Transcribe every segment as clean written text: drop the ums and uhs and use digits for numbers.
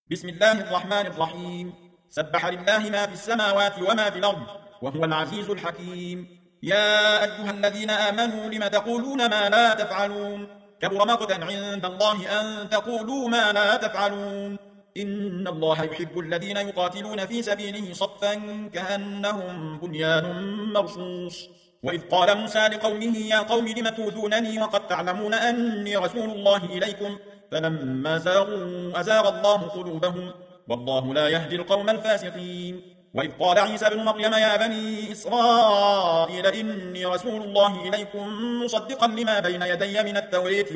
بسم الله الرحمن الرحيم. سبح لله ما في السماوات وما في الأرض وهو العزيز الحكيم. يا أيها الذين آمنوا لم تقولون ما لا تفعلون؟ كبر مقتا عند الله أن تقولوا ما لا تفعلون. إن الله يحب الذين يقاتلون في سبيله صفا كأنهم بنيان مرصوص. وإذ قال موسى لقومه يا قوم لم تؤذونني وقد تعلمون أني رسول الله إليكم فلما زاغوا أزاغ الله قلوبهم والله لا يهدي القوم الفاسقين. وإذ قال عيسى بن مريم يا بني إسرائيل إني رسول الله إليكم مصدقا لما بين يدي من التوراة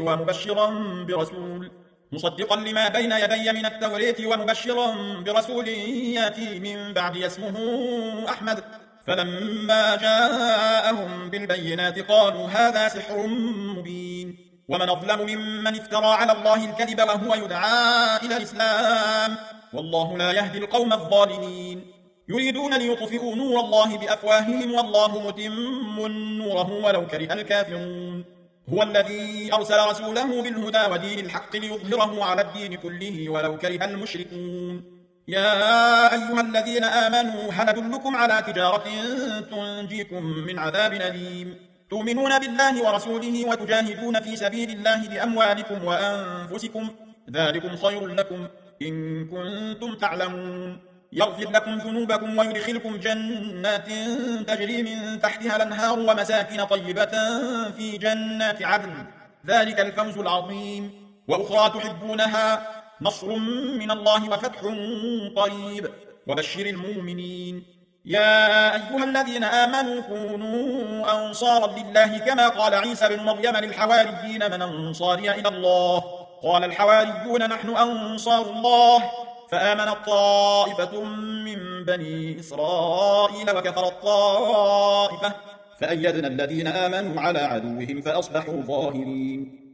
ومبشرا برسول ياتي من بعد اسمه أحمد. فلما جاءهم بالبينات قالوا هذا سحر مبين. ومن أظلم ممن افترى على الله الكذب وهو يدعى إلى الإسلام والله لا يهدي القوم الظالمين. يريدون ليطفئوا نور الله بأفواههم والله متم نوره ولو كره الكافرون. هو الذي أرسل رسوله بالهدى ودين الحق ليظهره على الدين كله ولو كره المشركون. يا أيها الذين آمنوا هل أدلكم على تجارة تنجيكم من عذاب أليم؟ تؤمنون بالله ورسوله وتجاهدون في سبيل الله بأموالكم وأنفسكم ذلكم خير لكم إن كنتم تعلمون. يغفر لكم ذنوبكم ويدخلكم جنات تجري من تحتها الأنهار ومساكن طيبة في جنات عدن ذلك الفوز العظيم. وأخرى تحبونها نصر من الله وفتح قريب وبشر المؤمنين. يا أيها الذين آمنوا كونوا أنصارا لله كما قال عيسى بن مريم للحواريين من أنصاري إلى الله؟ قال الحواريون نحن أنصار الله. فآمنت طائفة من بني إسرائيل وكفرت طائفة فأيدنا الذين آمنوا على عدوهم فأصبحوا ظاهرين.